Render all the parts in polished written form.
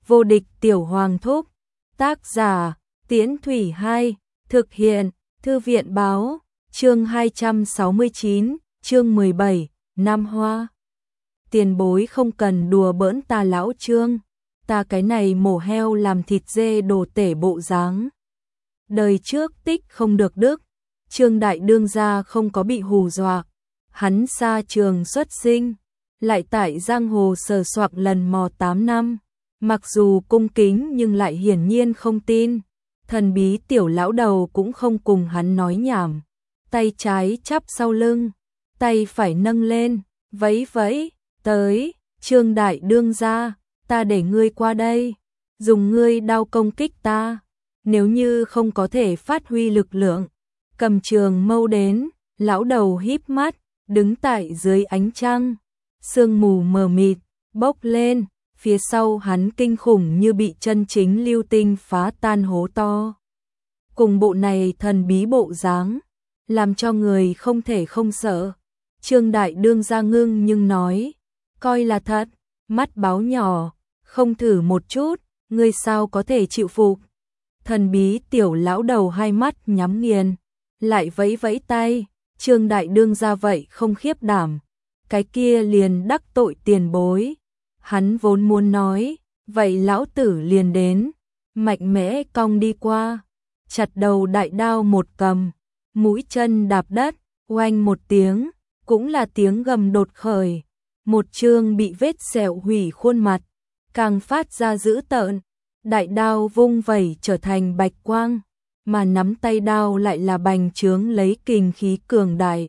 Vô địch tiểu hoàng thúc. Tác giả Tiễn Thủy 2. Thực hiện Thư viện báo. Chương 269, chương 17, Nam Hoa. Tiền bối không cần đùa bỡn ta lão Trương, ta cái này mổ heo làm thịt dê đồ tể bộ dáng. Đời trước tích không được đức, Trương đại đương gia không có bị hù dọa, hắn xa trường xuất sinh, lại tại giang hồ sờ soạc lần mò 8 năm, mặc dù cung kính nhưng lại hiển nhiên không tin. Thần bí tiểu lão đầu cũng không cùng hắn nói nhảm, tay trái chắp sau lưng, tay phải nâng lên, vẫy vẫy, tới, Trương đại đương gia, ta để ngươi qua đây, dùng ngươi đao công kích ta, nếu như không có thể phát huy lực lượng, cầm trường mâu đến. Lão đầu híp mắt, đứng tại dưới ánh trăng, sương mù mờ mịt, bốc lên, phía sau hắn kinh khủng như bị chân chính lưu tinh phá tan hố to. Cùng bộ này thần bí bộ dáng, làm cho người không thể không sợ. Trương đại đương gia ngưng nhưng nói, coi là thật, mắt báo nhỏ, không thử một chút, ngươi sao có thể chịu phục. Thần bí tiểu lão đầu hai mắt nhắm nghiền, lại vẫy vẫy tay. Trương đại đương gia vậy không khiếp đảm, cái kia liền đắc tội tiền bối. Hắn vốn muốn nói, vậy lão tử liền đến, mạnh mẽ cong đi qua, chặt đầu đại đao một cầm, mũi chân đạp đất, oanh một tiếng, cũng là tiếng gầm đột khởi. Một chương bị vết sẹo hủy khuôn mặt, càng phát ra dữ tợn, đại đao vung vẩy trở thành bạch quang, mà nắm tay đao lại là bành trướng lấy kình khí cường đại.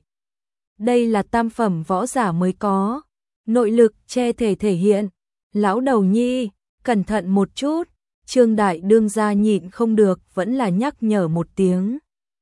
Đây là tam phẩm võ giả mới có, nội lực che thể thể hiện. Lão đầu nhi, cẩn thận một chút, Trương đại đương gia nhịn không được vẫn là nhắc nhở một tiếng.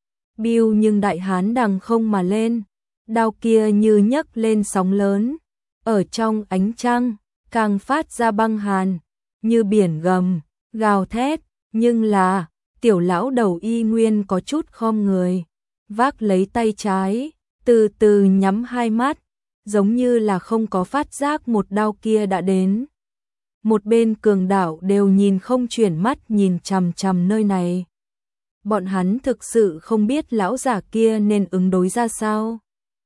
Biêu nhưng đại hán đằng không mà lên, đao kia như nhấc lên sóng lớn, ở trong ánh trăng, càng phát ra băng hàn, như biển gầm, gào thét, nhưng là, tiểu lão đầu y nguyên có chút khom người, vác lấy tay trái, từ từ nhắm hai mắt, giống như là không có phát giác một đao kia đã đến. Một bên cường đạo đều nhìn không chuyển mắt nhìn chằm chằm nơi này. Bọn hắn thực sự không biết lão giả kia nên ứng đối ra sao.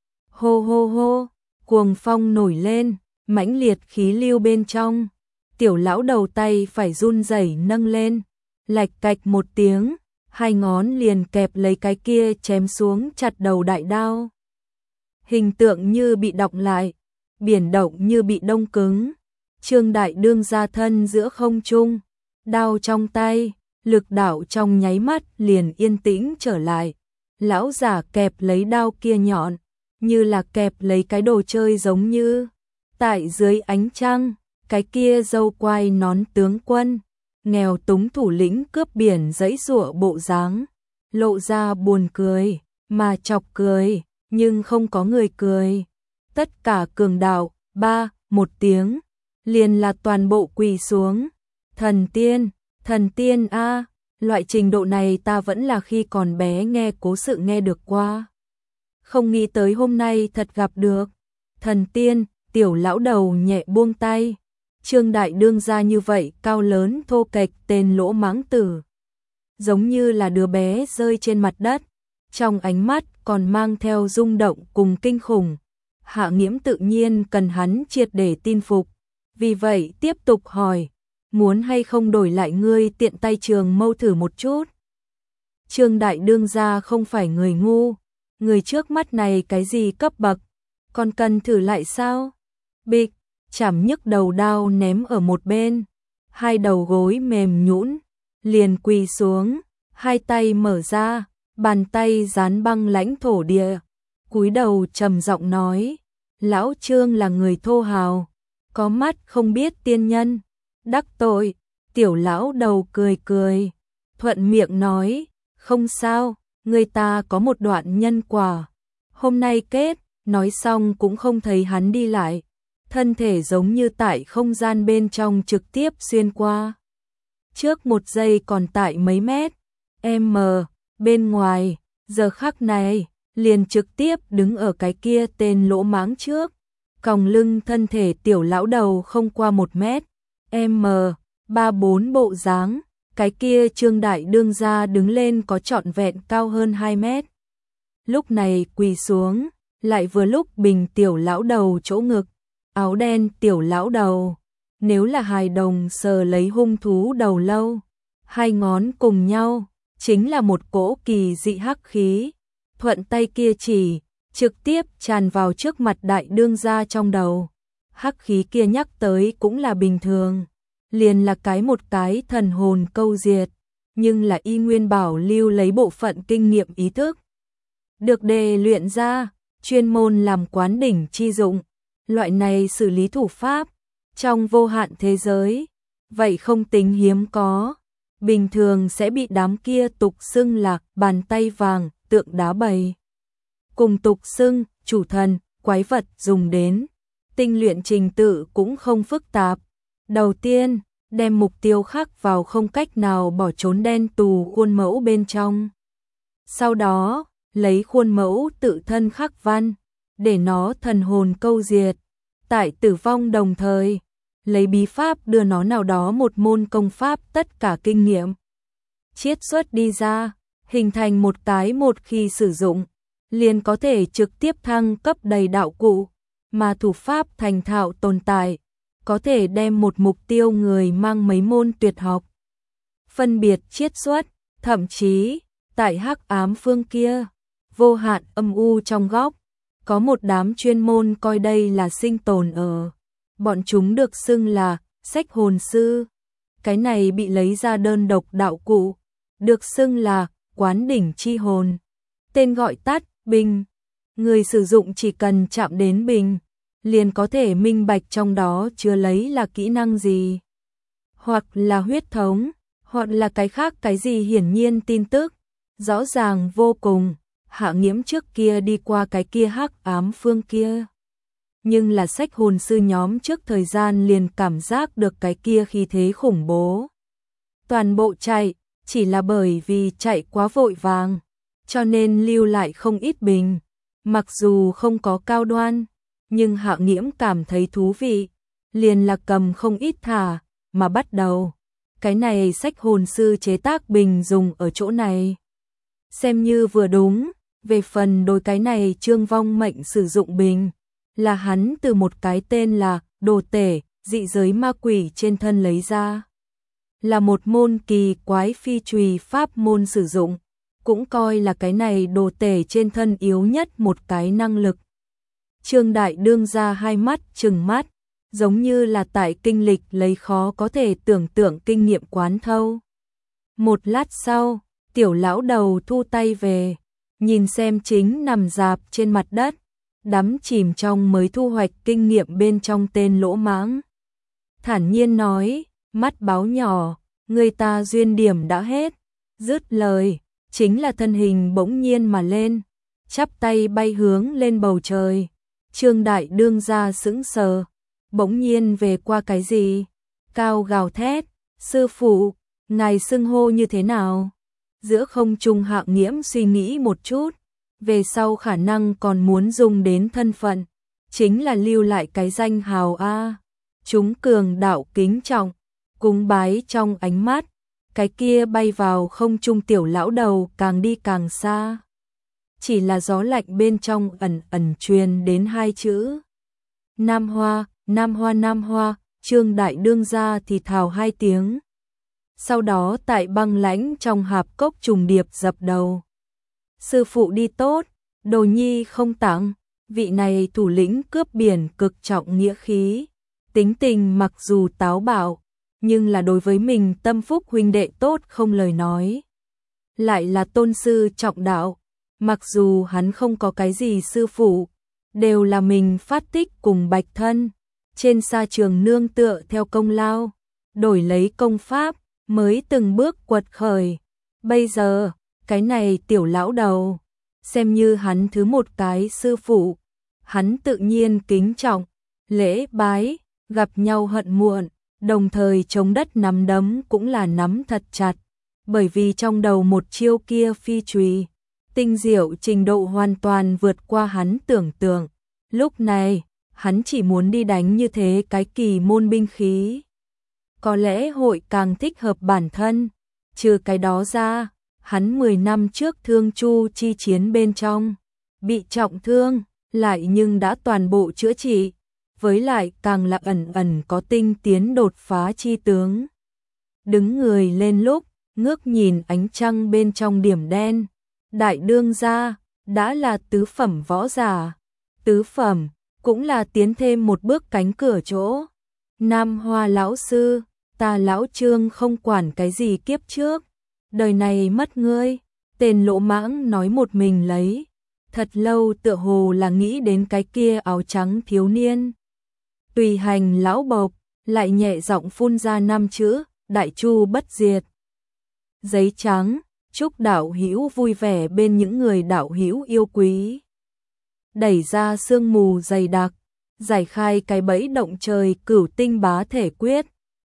Hô hô hô, cuồng phong nổi lên, mãnh liệt khí lưu bên trong. Tiểu lão đầu tay phải run rẩy nâng lên, lạch cạch một tiếng, hai ngón liền kẹp lấy cái kia chém xuống chặt đầu đại đao. Hình tượng như bị đọng lại, biển động như bị đông cứng. Trương đại đương gia thân giữa không trung, đao trong tay, lực đạo trong nháy mắt liền yên tĩnh trở lại. Lão giả kẹp lấy đao kia nhọn, như là kẹp lấy cái đồ chơi giống như. Tại dưới ánh trăng, cái kia râu quai nón tướng quân, nghèo túng thủ lĩnh cướp biển giãy giụa bộ dáng, lộ ra buồn cười, mà chọc cười, nhưng không có người cười. Tất cả cường đạo, ba, một tiếng, liền là toàn bộ quỳ xuống. Thần tiên a, loại trình độ này ta vẫn là khi còn bé nghe cố sự nghe được qua. Không nghĩ tới hôm nay thật gặp được. Thần tiên, tiểu lão đầu nhẹ buông tay. Trương đại đương gia như vậy cao lớn thô kệch tên lỗ mãng tử, giống như là đứa bé rơi trên mặt đất, trong ánh mắt còn mang theo rung động cùng kinh khủng. Hạ Nghiễm tự nhiên cần hắn triệt để tin phục, vì vậy tiếp tục hỏi, muốn hay không đổi lại ngươi tiện tay trường mâu thử một chút. Trương đại đương gia không phải người ngu, người trước mắt này cái gì cấp bậc, còn cần thử lại sao? Bịch, chảm nhức đầu đao ném ở một bên, hai đầu gối mềm nhũn, liền quỳ xuống, hai tay mở ra, bàn tay dán băng lãnh thổ địa, cúi đầu trầm giọng nói, lão Trương là người thô hào, có mắt không biết tiên nhân, đắc tội. Tiểu lão đầu cười cười, thuận miệng nói, không sao, người ta có một đoạn nhân quả, hôm nay kết. Nói xong cũng không thấy hắn đi lại, thân thể giống như tại không gian bên trong trực tiếp xuyên qua. Trước một giây còn tại mấy mét, bên ngoài, giờ khắc này, liền trực tiếp đứng ở cái kia tên lỗ mãng trước. Còng lưng thân thể tiểu lão đầu không qua 1 mét, 3-4 bộ dáng, cái kia Trương Đại Đương gia đứng lên có trọn vẹn cao hơn 2 mét. Lúc này quỳ xuống, lại vừa lúc bình tiểu lão đầu chỗ ngực, áo đen tiểu lão đầu. Nếu là hài đồng sờ lấy hung thú đầu lâu, hai ngón cùng nhau, chính là một cỗ kỳ dị hắc khí, thuận tay kia chỉ, trực tiếp tràn vào trước mặt đại đương gia trong đầu. Hắc khí kia nhắc tới cũng là bình thường, liền là một cái thần hồn câu diệt, nhưng là y nguyên bảo lưu lấy bộ phận kinh nghiệm ý thức. Được đề luyện ra, chuyên môn làm quán đỉnh chi dụng, loại này xử lý thủ pháp, trong vô hạn thế giới, vậy không tính hiếm có, bình thường sẽ bị đám kia tục xưng là bàn tay vàng, tượng đá bầy. Cùng tục xưng, chủ thần, quái vật dùng đến, tinh luyện trình tự cũng không phức tạp. Đầu tiên, đem mục tiêu khắc vào không cách nào bỏ trốn đen tù khuôn mẫu bên trong. Sau đó, lấy khuôn mẫu tự thân khắc văn, để nó thần hồn câu diệt. Tại tử vong đồng thời, lấy bí pháp đưa nó nào đó một môn công pháp tất cả kinh nghiệm chiết xuất đi ra, hình thành một cái một khi sử dụng, liền có thể trực tiếp thăng cấp đầy đạo cụ, mà thủ pháp thành thạo tồn tại, có thể đem một mục tiêu người mang mấy môn tuyệt học. Phân biệt chiết xuất, thậm chí, tại hắc ám phương kia, vô hạn âm u trong góc, có một đám chuyên môn coi đây là sinh tồn ở. Bọn chúng được xưng là sách hồn sư. Cái này bị lấy ra đơn độc đạo cụ, được xưng là quán đỉnh chi hồn. Tên gọi tắt, bình. Người sử dụng chỉ cần chạm đến bình, liền có thể minh bạch trong đó chứa lấy là kỹ năng gì. Hoặc là huyết thống, hoặc là cái khác cái gì hiển nhiên tin tức. Rõ ràng vô cùng, Hạ Nghiễm trước kia đi qua cái kia hắc ám phương kia. Nhưng là sách hồn sư nhóm trước thời gian liền cảm giác được cái kia khí thế khủng bố. Toàn bộ chạy, chỉ là bởi vì chạy quá vội vàng, cho nên lưu lại không ít bình. Mặc dù không có cao đoan, nhưng Hạ Nghiễm cảm thấy thú vị, liền là cầm không ít thả, mà bắt đầu. Cái này sách hồn sư chế tác bình dùng ở chỗ này. Xem như vừa đúng, về phần đối cái này Trương Vong Mệnh sử dụng bình, là hắn từ một cái tên là đồ tể, dị giới ma quỷ trên thân lấy ra. Là một môn kỳ quái phi trùy pháp môn sử dụng, cũng coi là cái này đồ tể trên thân yếu nhất một cái năng lực. Trương Đại Đương ra hai mắt trừng mắt, giống như là tại kinh lịch lấy khó có thể tưởng tượng kinh nghiệm quán thâu. Một lát sau, tiểu lão đầu thu tay về, nhìn xem chính nằm dạp trên mặt đất, đắm chìm trong mới thu hoạch kinh nghiệm bên trong tên lỗ mãng. Thản nhiên nói, mắt báo nhỏ, người ta duyên điểm đã hết. Dứt lời, chính là thân hình bỗng nhiên mà lên, chắp tay bay hướng lên bầu trời. Trương Đại Đương ra sững sờ, bỗng nhiên về qua cái gì? Cao gào thét, sư phụ, ngài xưng hô như thế nào? Giữa không trung Hạ Nghiễm suy nghĩ một chút, về sau khả năng còn muốn dùng đến thân phận, chính là lưu lại cái danh hào A. Chúng cường đạo kính trọng, cúng bái trong ánh mắt, cái kia bay vào không trung tiểu lão đầu càng đi càng xa. Chỉ là gió lạnh bên trong ẩn ẩn truyền đến hai chữ. Nam Hoa, Nam Hoa, Nam Hoa, Trương Đại Đương ra thì thào hai tiếng. Sau đó tại băng lãnh trong hạp cốc trùng điệp dập đầu. Sư phụ đi tốt, đồ nhi không tặng, vị này thủ lĩnh cướp biển cực trọng nghĩa khí. Tính tình mặc dù táo bạo, nhưng là đối với mình tâm phúc huynh đệ tốt không lời nói. Lại là tôn sư trọng đạo, mặc dù hắn không có cái gì sư phụ, đều là mình phát tích cùng bạch thân. Trên sa trường nương tựa theo công lao, đổi lấy công pháp, mới từng bước quật khởi. Bây giờ, cái này tiểu lão đầu, xem như hắn thứ một cái sư phụ, hắn tự nhiên kính trọng, lễ bái, gặp nhau hận muộn, đồng thời chống đất nắm đấm cũng là nắm thật chặt, bởi vì trong đầu một chiêu kia phi trùy, tinh diệu trình độ hoàn toàn vượt qua hắn tưởng tượng. Lúc này, hắn chỉ muốn đi đánh như thế cái kỳ môn binh khí. có lẽ hội càng thích hợp bản thân. Trừ cái đó ra, hắn 10 năm trước thương Chu chi chiến bên trong, bị trọng thương, lại nhưng đã toàn bộ chữa trị, với lại càng là ẩn ẩn có tinh tiến đột phá chi tướng. Đứng người lên lúc, ngước nhìn ánh trăng bên trong điểm đen, đại đương gia, đã là tứ phẩm võ giả. Tứ phẩm, cũng là tiến thêm một bước cánh cửa chỗ. Nam Hoa lão sư, ta lão Trương không quản cái gì kiếp trước, đời này mất ngươi, tên lỗ mãng nói một mình lấy. Thật lâu tựa hồ là nghĩ đến cái kia áo trắng thiếu niên. Tùy hành lão bộc, lại nhẹ giọng phun ra 5 chữ, đại chu bất diệt. Giấy trắng, chúc đạo hữu vui vẻ bên những người đạo hữu yêu quý. Đẩy ra sương mù dày đặc, giải khai cái bẫy động trời cửu tinh bá thể quyết.